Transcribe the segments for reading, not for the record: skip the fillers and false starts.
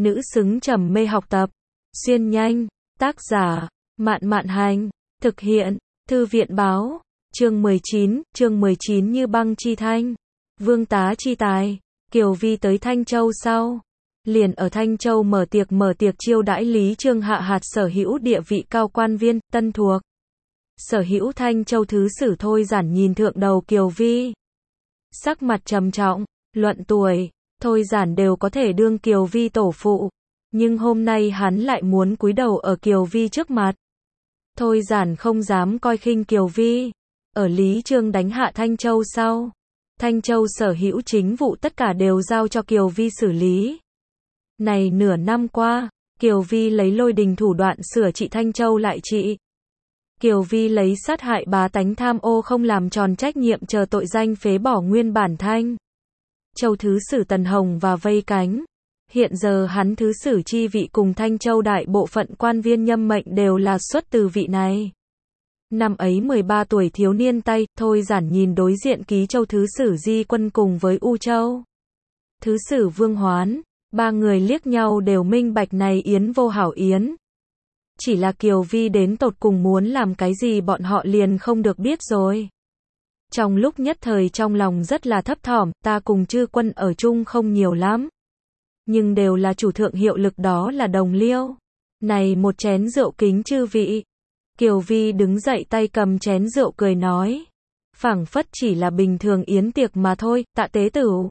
nữ xứng trầm mê học tập. Xuyên nhanh, tác giả, Mạn Mạn Hành, thực hiện, Thư viện Báo, chương 19 Như Băng Chi Thanh, Vương Tá Chi Tài. Kiều Vi tới Thanh Châu sau, liền ở Thanh Châu mở tiệc chiêu đãi Lý Trương hạ hạt sở hữu địa vị cao quan viên, tân thuộc. Sở hữu Thanh Châu thứ sử Thôi Giản nhìn thượng đầu Kiều Vi. Sắc mặt trầm trọng, luận tuổi, Thôi Giản đều có thể đương Kiều Vi tổ phụ. Nhưng hôm nay hắn lại muốn cúi đầu ở Kiều Vi trước mặt. Thôi Giản không dám coi khinh Kiều Vi. Ở Lý Trương đánh hạ Thanh Châu sau, Thanh Châu sở hữu chính vụ tất cả đều giao cho Kiều Vi xử lý. Này nửa năm qua, Kiều Vi lấy lôi đình thủ đoạn sửa trị Thanh Châu lại trị. Kiều Vi lấy sát hại bá tánh tham ô không làm tròn trách nhiệm chờ tội danh phế bỏ nguyên bản Thanh Châu thứ sử Tần Hồng và vây cánh. Hiện giờ hắn thứ sử chi vị cùng Thanh Châu đại bộ phận quan viên nhâm mệnh đều là xuất từ vị này. Năm ấy 13 tuổi thiếu niên tay, Thôi Giản nhìn đối diện Ký Châu thứ sử Di Quân cùng với U Châu thứ sử Vương Hoán, ba người liếc nhau đều minh bạch này yến vô hảo yến. Chỉ là Kiều Vi đến tột cùng muốn làm cái gì bọn họ liền không được biết rồi. Trong lúc nhất thời trong lòng rất là thấp thỏm, ta cùng chư quân ở chung không nhiều lắm. Nhưng đều là chủ thượng hiệu lực, đó là đồng liêu. Này một chén rượu kính chư vị. Kiều Vi đứng dậy tay cầm chén rượu cười nói. Phảng phất chỉ là bình thường yến tiệc mà thôi, tạ tế tửu.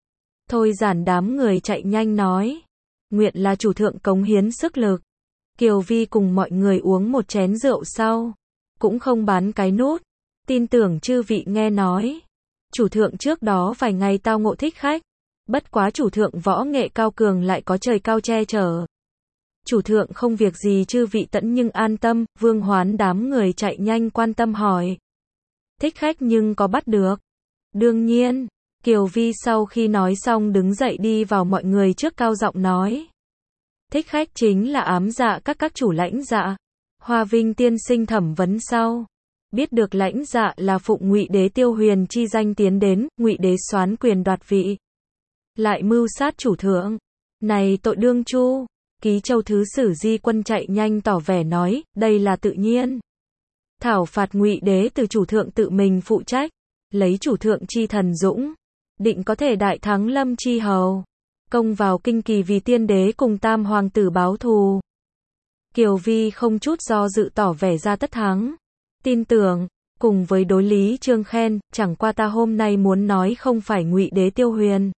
Thôi Giản đám người chạy nhanh nói. Nguyện là chủ thượng cống hiến sức lực. Kiều Vi cùng mọi người uống một chén rượu sau. Cũng không bán cái nút. Tin tưởng chư vị nghe nói. Chủ thượng trước đó vài ngày tao ngộ thích khách. Bất quá chủ thượng võ nghệ cao cường lại có trời cao che chở. Chủ thượng không việc gì chư vị tẫn nhưng an tâm. Vương Hoán đám người chạy nhanh quan tâm hỏi. Thích khách nhưng có bắt được? Đương nhiên. Kiều Vi sau khi nói xong đứng dậy đi vào mọi người trước cao giọng nói. Thích khách chính là ám dạ các chủ lãnh dạ. Hoa Vinh tiên sinh thẩm vấn sau. Biết được lãnh dạ là phụng Ngụy Đế Tiêu Huyền chi danh tiến đến, Ngụy Đế soán quyền đoạt vị. Lại mưu sát chủ thượng. Này tội đương chu. Ký Châu thứ sử Di Quân chạy nhanh tỏ vẻ nói, đây là tự nhiên. Thảo phạt Ngụy Đế từ chủ thượng tự mình phụ trách. Lấy chủ thượng chi thần dũng. Định có thể đại thắng Lâm Chi Hầu. Công vào kinh kỳ vì tiên đế cùng tam hoàng tử báo thù. Kiều Vi không chút do dự tỏ vẻ ra tất thắng. Tin tưởng, cùng với đối Lý Trương khen, chẳng qua ta hôm nay muốn nói không phải Ngụy Đế Tiêu Huyền.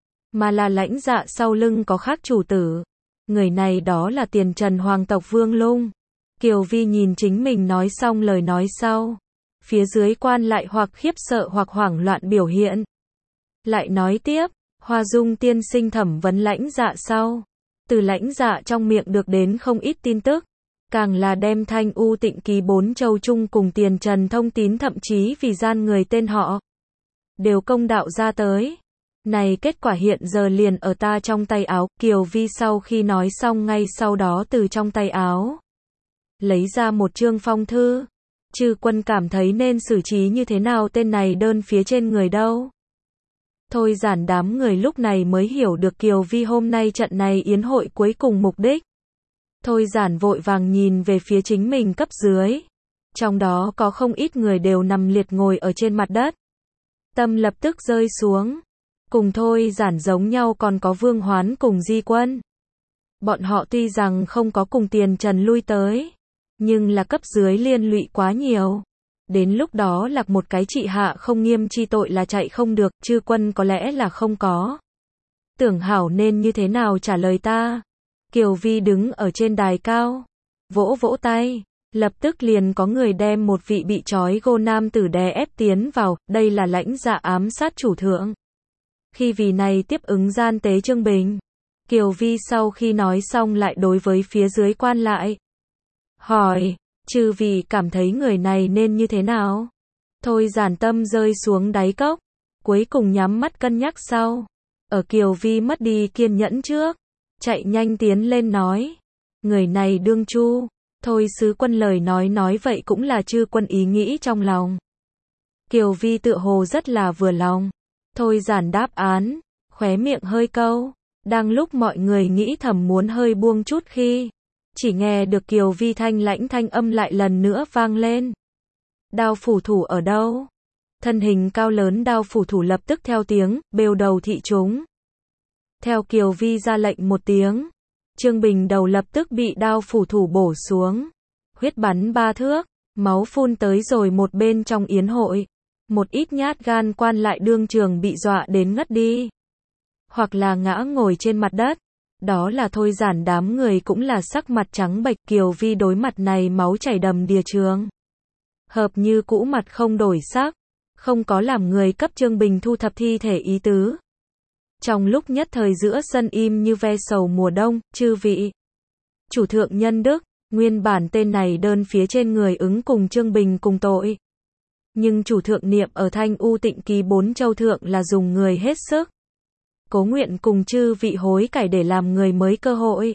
Mà là lãnh dạ sau lưng có khác chủ tử. Người này đó là tiền trần hoàng tộc Vương Lung. Kiều Vi nhìn chính mình nói xong lời nói sau. Phía dưới quan lại hoặc khiếp sợ hoặc hoảng loạn biểu hiện. Lại nói tiếp, Hoa Dung tiên sinh thẩm vấn lãnh dạ sau. Từ lãnh dạ trong miệng được đến không ít tin tức. Càng là đem Thanh U Tịnh Ký 4 châu chung cùng tiền trần thông tín thậm chí vì gian người tên họ. Đều công đạo ra tới. Này kết quả hiện giờ liền ở ta trong tay áo. Kiều Vi sau khi nói xong ngay sau đó từ trong tay áo. Lấy ra một chương phong thư. Chư quân cảm thấy nên xử trí như thế nào tên này đơn phía trên người đâu. Thôi Giản đám người lúc này mới hiểu được Kiều Vi hôm nay trận này yến hội cuối cùng mục đích. Thôi Giản vội vàng nhìn về phía chính mình cấp dưới. Trong đó có không ít người đều nằm liệt ngồi ở trên mặt đất. Tâm lập tức rơi xuống. Cùng Thôi Giản giống nhau còn có Vương Hoán cùng Di Quân. Bọn họ tuy rằng không có cùng tiền trần lui tới. Nhưng là cấp dưới liên lụy quá nhiều. Đến lúc đó lạc một cái trị hạ không nghiêm chi tội là chạy không được, chư quân có lẽ là không có. Tưởng hảo nên như thế nào trả lời ta. Kiều Vi đứng ở trên đài cao. Vỗ vỗ tay. Lập tức liền có người đem một vị bị trói gô nam tử đè ép tiến vào. Đây là lãnh dạ ám sát chủ thượng. Khi vì này tiếp ứng gian tế Trương Bình. Kiều Vi sau khi nói xong lại đối với phía dưới quan lại. Hỏi. Chư vị cảm thấy người này nên như thế nào? Thôi Giản tâm rơi xuống đáy cốc. Cuối cùng nhắm mắt cân nhắc sau. Ở Kiều Vi mất đi kiên nhẫn trước. Chạy nhanh tiến lên nói. Người này đương chu. Thôi sứ quân lời nói vậy cũng là chư quân ý nghĩ trong lòng. Kiều Vi tựa hồ rất là vừa lòng. Thôi Giản đáp án. Khóe miệng hơi câu. Đang lúc mọi người nghĩ thầm muốn hơi buông chút khi chỉ nghe được Kiều Vi thanh lãnh thanh âm lại lần nữa vang lên. Đao phủ thủ ở đâu? Thân hình cao lớn đao phủ thủ lập tức theo tiếng, bêu đầu thị chúng. Theo Kiều Vi ra lệnh một tiếng, Trương Bình đầu lập tức bị đao phủ thủ bổ xuống. Huyết bắn 3 thước, máu phun tới rồi một bên trong yến hội. Một ít nhát gan quan lại đương trường bị dọa đến ngất đi. Hoặc là ngã ngồi trên mặt đất. Đó là thôi giản đám người cũng là sắc mặt trắng bệch. Kiều Vi đối mặt này máu chảy đầm đìa trường. Hợp như cũ mặt không đổi sắc. Không có làm người cấp Trương Bình thu thập thi thể ý tứ. Trong lúc nhất thời giữa sân im như ve sầu mùa đông, chư vị. Chủ thượng nhân đức, nguyên bản tên này đơn phía trên người ứng cùng Trương Bình cùng tội. Nhưng chủ thượng niệm ở Thanh U Tịnh Ký 4 châu thượng là dùng người hết sức. Cố nguyện cùng chư vị hối cải để làm người mới cơ hội.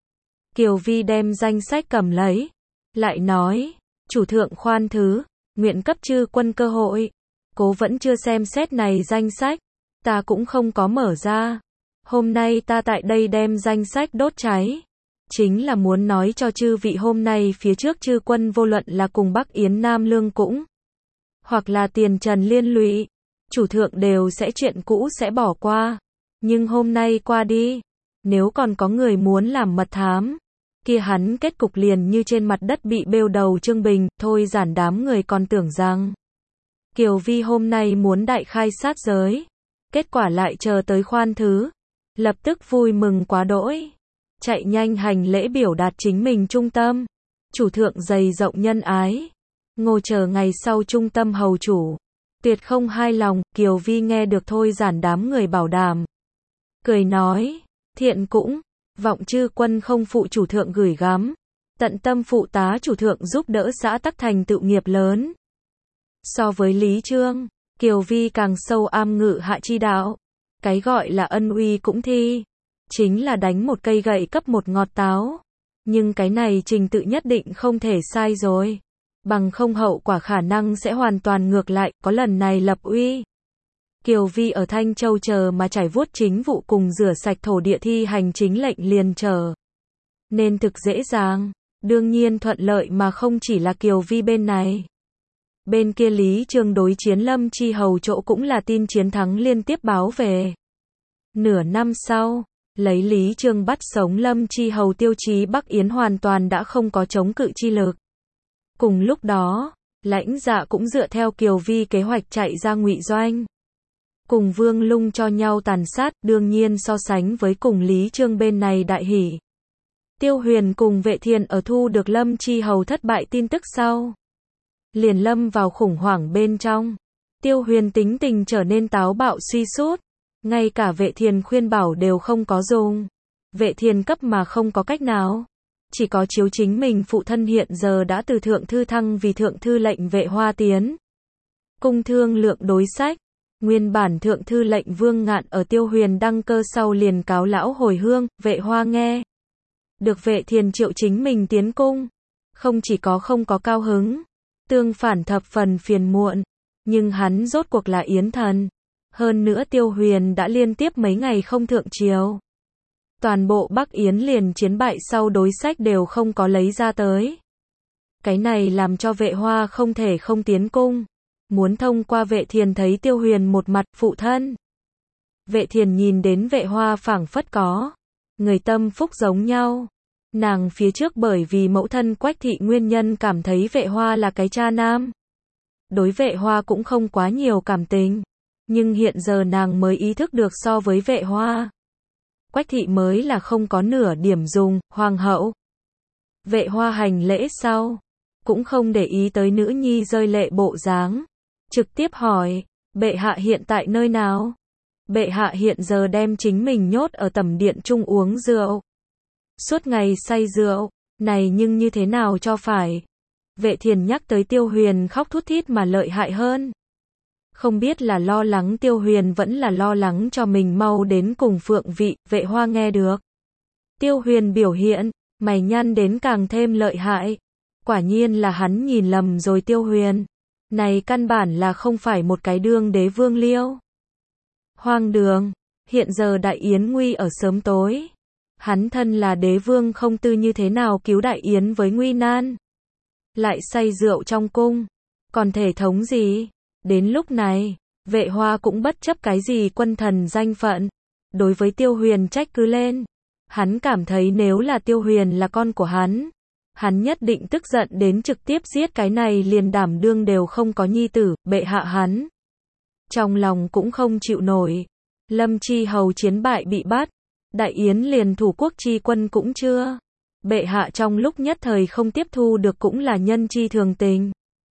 Kiều Vi đem danh sách cầm lấy. Lại nói, chủ thượng khoan thứ, nguyện cấp chư quân cơ hội. Cố vẫn chưa xem xét này danh sách. Ta cũng không có mở ra. Hôm nay ta tại đây đem danh sách đốt cháy. Chính là muốn nói cho chư vị hôm nay phía trước chư quân vô luận là cùng Bắc Yến Nam Lương cũng. Hoặc là tiền trần liên lụy. Chủ thượng đều sẽ chuyện cũ sẽ bỏ qua. Nhưng hôm nay qua đi. Nếu còn có người muốn làm mật thám. Kia hắn kết cục liền như trên mặt đất bị bêu đầu Trương Bình. Thôi giản đám người còn tưởng rằng. Kiều Vi hôm nay muốn đại khai sát giới. Kết quả lại chờ tới khoan thứ. Lập tức vui mừng quá đỗi. Chạy nhanh hành lễ biểu đạt chính mình trung tâm. Chủ thượng dày rộng nhân ái. Ngô chờ ngày sau trung tâm hầu chủ. Tuyệt không hai lòng. Kiều Vi nghe được thôi giản đám người bảo đảm. Cười nói. Thiện cũng. Vọng chư quân không phụ chủ thượng gửi gắm. Tận tâm phụ tá chủ thượng giúp đỡ xã tắc thành tựu nghiệp lớn. So với Lý Trương. Kiều Vi càng sâu am ngự hạ chi đạo. Cái gọi là ân uy cũng thi. Chính là đánh một cây gậy cấp một ngọt táo. Nhưng cái này trình tự nhất định không thể sai rồi. Bằng không hậu quả khả năng sẽ hoàn toàn ngược lại. Có lần này lập uy. Kiều Vi ở Thanh Châu chờ mà trải vuốt chính vụ cùng rửa sạch thổ địa thi hành chính lệnh liền chờ. Nên thực dễ dàng. Đương nhiên thuận lợi mà không chỉ là Kiều Vi bên này. Bên kia Lý Trương đối chiến Lâm Chi Hầu chỗ cũng là tin chiến thắng liên tiếp báo về. Nửa năm sau, lấy Lý Trương bắt sống Lâm Chi Hầu tiêu chí Bắc Yến hoàn toàn đã không có chống cự chi lực. Cùng lúc đó, Lãnh Dạ cũng dựa theo Kiều Vi kế hoạch chạy ra ngụy doanh. Cùng Vương Lung cho nhau tàn sát, đương nhiên so sánh với cùng Lý Trương bên này đại hỉ. Tiêu Huyền cùng Vệ Thiền ở thu được Lâm Chi Hầu thất bại tin tức sau. Liền lâm vào khủng hoảng bên trong. Tiêu Huyền tính tình trở nên táo bạo suy sút. Ngay cả Vệ Thiền khuyên bảo đều không có dùng. Vệ Thiền cấp mà không có cách nào. Chỉ có chiếu chính mình phụ thân hiện giờ đã từ thượng thư thăng vì thượng thư lệnh Vệ Hoa tiến. Cung thương lượng đối sách. Nguyên bản thượng thư lệnh Vương Ngạn ở Tiêu Huyền đăng cơ sau liền cáo lão hồi hương. Vệ Hoa nghe được Vệ Thiền triệu chính mình tiến cung. Không chỉ có không có cao hứng. Tương phản thập phần phiền muộn. Nhưng hắn rốt cuộc là Yến thần. Hơn nữa Tiêu Huyền đã liên tiếp mấy ngày không thượng triều. Toàn bộ Bắc Yến liền chiến bại sau đối sách đều không có lấy ra tới. Cái này làm cho Vệ Hoa không thể không tiến cung. Muốn thông qua Vệ Thiền thấy Tiêu Huyền một mặt phụ thân. Vệ Thiền nhìn đến Vệ Hoa phảng phất có. Người tâm phúc giống nhau. Nàng phía trước bởi vì mẫu thân Quách thị nguyên nhân cảm thấy Vệ Hoa là cái cha nam. Đối Vệ Hoa cũng không quá nhiều cảm tình. Nhưng hiện giờ nàng mới ý thức được so với Vệ Hoa. Quách thị mới là không có nửa điểm dùng, hoàng hậu. Vệ Hoa hành lễ sau. Cũng không để ý tới nữ nhi rơi lệ bộ dáng. Trực tiếp hỏi, bệ hạ hiện tại nơi nào? Bệ hạ hiện giờ đem chính mình nhốt ở tẩm điện trung uống rượu. Suốt ngày say rượu, này nhưng như thế nào cho phải? Vệ Thiền nhắc tới Tiêu Huyền khóc thút thít mà lợi hại hơn. Không biết là lo lắng Tiêu Huyền vẫn là lo lắng cho mình mau đến cùng Phượng vị. Vệ Hoa nghe được Tiêu Huyền biểu hiện, mày nhăn đến càng thêm lợi hại. Quả nhiên là hắn nhìn lầm rồi Tiêu Huyền. Này căn bản là không phải một cái đương đế vương liêu. Hoang đường, Hiện giờ Đại Yến nguy ở sớm tối. Hắn thân là đế vương không tư như thế nào cứu Đại Yến với nguy nan. Lại say rượu trong cung. Còn thể thống gì? Đến lúc này, Vệ Hoa cũng bất chấp cái gì quân thần danh phận. Đối với Tiêu Huyền trách cứ lên. Hắn cảm thấy nếu là Tiêu Huyền là con của hắn nhất định tức giận đến trực tiếp giết cái này liền đảm đương đều không có nhi tử, bệ hạ hắn. Trong lòng cũng không chịu nổi. Lâm Chi Hầu chiến bại bị bắt. Đại Yến liền thủ quốc chi quân cũng chưa. Bệ hạ trong lúc nhất thời không tiếp thu được cũng là nhân chi thường tình.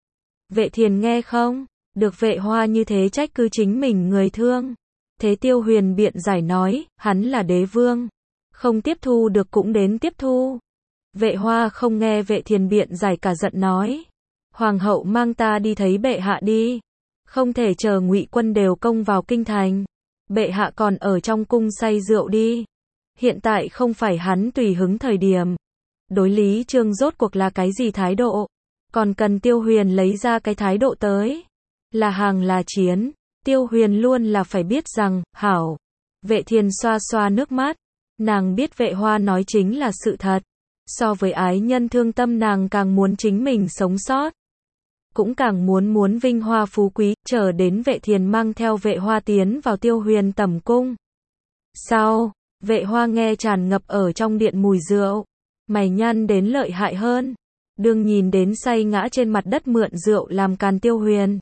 Vệ Thiền nghe không? Được Vệ Hoa như thế trách cứ chính mình người thương. Thế Tiêu Huyền biện giải nói, hắn là đế vương. Không tiếp thu được cũng đến tiếp thu. Vệ Hoa không nghe Vệ Thiền biện giải cả giận nói. Hoàng hậu mang ta đi thấy bệ hạ đi. Không thể chờ Ngụy quân đều công vào kinh thành. Bệ hạ còn ở trong cung say rượu đi. Hiện tại không phải hắn tùy hứng thời điểm. Đối Lý Trương rốt cuộc là cái gì thái độ? Còn cần Tiêu Huyền lấy ra cái thái độ tới. Là hàng là chiến. Tiêu Huyền luôn là phải biết rằng, hảo. Vệ Thiền xoa xoa nước mắt. Nàng biết Vệ Hoa nói chính là sự thật. So với ái nhân thương tâm nàng càng muốn chính mình sống sót. Cũng càng muốn vinh hoa phú quý, chờ đến Vệ Thiền mang theo Vệ Hoa tiến vào Tiêu Huyền tẩm cung. Sau, Vệ Hoa nghe tràn ngập ở trong điện mùi rượu. Mày nhăn đến lợi hại hơn. Đương nhìn đến say ngã trên mặt đất mượn rượu làm càn Tiêu Huyền.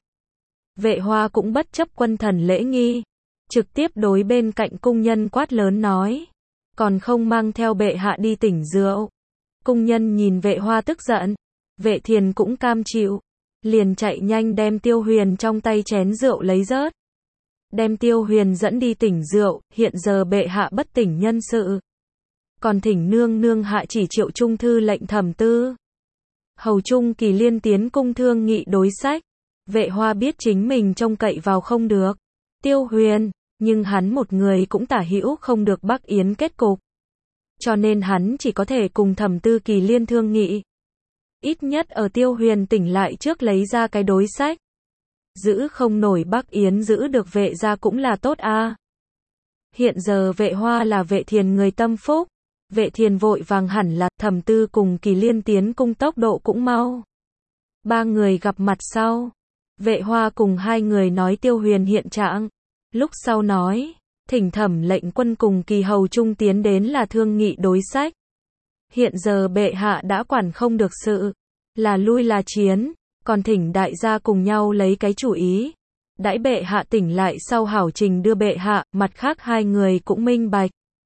Vệ Hoa cũng bất chấp quân thần lễ nghi. Trực tiếp đối bên cạnh cung nhân quát lớn nói. Còn không mang theo bệ hạ đi tỉnh rượu. Cung nhân nhìn Vệ Hoa tức giận. Vệ Thiền cũng cam chịu. Liền chạy nhanh đem Tiêu Huyền trong tay chén rượu lấy rớt. Đem Tiêu Huyền dẫn đi tỉnh rượu, hiện giờ bệ hạ bất tỉnh nhân sự. Còn thỉnh nương nương hạ chỉ triệu trung thư lệnh thẩm tư. Hầu Trung Kỳ Liên tiến cung thương nghị đối sách. Vệ Hoa biết chính mình trông cậy vào không được. Tiêu Huyền, nhưng hắn một người cũng tả hữu không được Bắc Yến kết cục. Cho nên hắn chỉ có thể cùng thẩm tư Kỳ Liên thương nghị. Ít nhất ở Tiêu Huyền tỉnh lại trước lấy ra cái đối sách. Giữ không nổi Bắc Yến giữ được Vệ gia cũng là tốt a. Hiện giờ Vệ Hoa là Vệ Thiền người tâm phúc. Vệ Thiền vội vàng hẳn là thẩm tư cùng Kỳ Liên tiến cung tốc độ cũng mau. Ba người gặp mặt sau. Vệ Hoa cùng hai người nói Tiêu Huyền hiện trạng. Lúc sau nói, thỉnh thẩm lệnh quân cùng Kỳ hầu trung tiến đến là thương nghị đối sách. Hiện giờ bệ hạ đã quản không được sự. Là lui là chiến. Còn thỉnh đại gia cùng nhau lấy cái chủ ý. Đãi bệ hạ tỉnh lại sau hảo trình đưa bệ hạ, mặt khác hai người cũng minh bạch.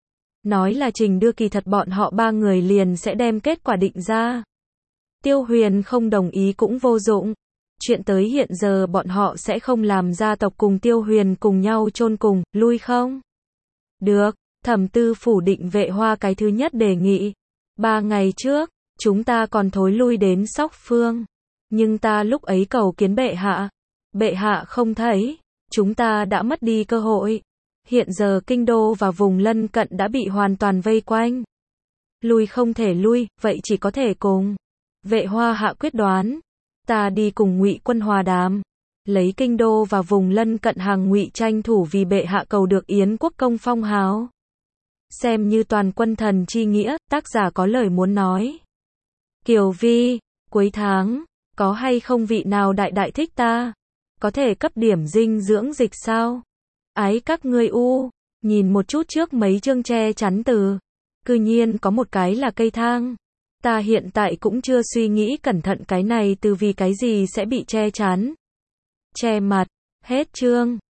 Nói là trình đưa kỳ thật bọn họ ba người liền sẽ đem kết quả định ra. Tiêu Huyền không đồng ý cũng vô dụng. Chuyện tới hiện giờ bọn họ sẽ không làm gia tộc cùng Tiêu Huyền cùng nhau chôn cùng, lui không? Được, thẩm tư phủ định Vệ Hoa cái thứ nhất đề nghị. 3 ngày trước, chúng ta còn thối lui đến Sóc Phương. Nhưng ta lúc ấy cầu kiến bệ hạ. Bệ hạ không thấy. Chúng ta đã mất đi cơ hội. Hiện giờ kinh đô và vùng lân cận đã bị hoàn toàn vây quanh. Lui không thể lui, vậy chỉ có thể cùng. Vệ Hoa hạ quyết đoán. Ta đi cùng Ngụy quân hòa đàm. Lấy kinh đô và vùng lân cận hàng Ngụy tranh thủ vì bệ hạ cầu được Yến quốc công phong hào. Xem như toàn quân thần chi nghĩa, tác giả có lời muốn nói. Kiều Vi, cuối tháng, có hay không vị nào đại đại thích ta? Có thể cấp điểm dinh dưỡng dịch sao? Ái các ngươi u, nhìn một chút trước mấy chương che chắn từ. Cư nhiên có một cái là cây thang. Ta hiện tại cũng chưa suy nghĩ cẩn thận cái này từ vì cái gì sẽ bị che chắn. Che mặt, hết chương.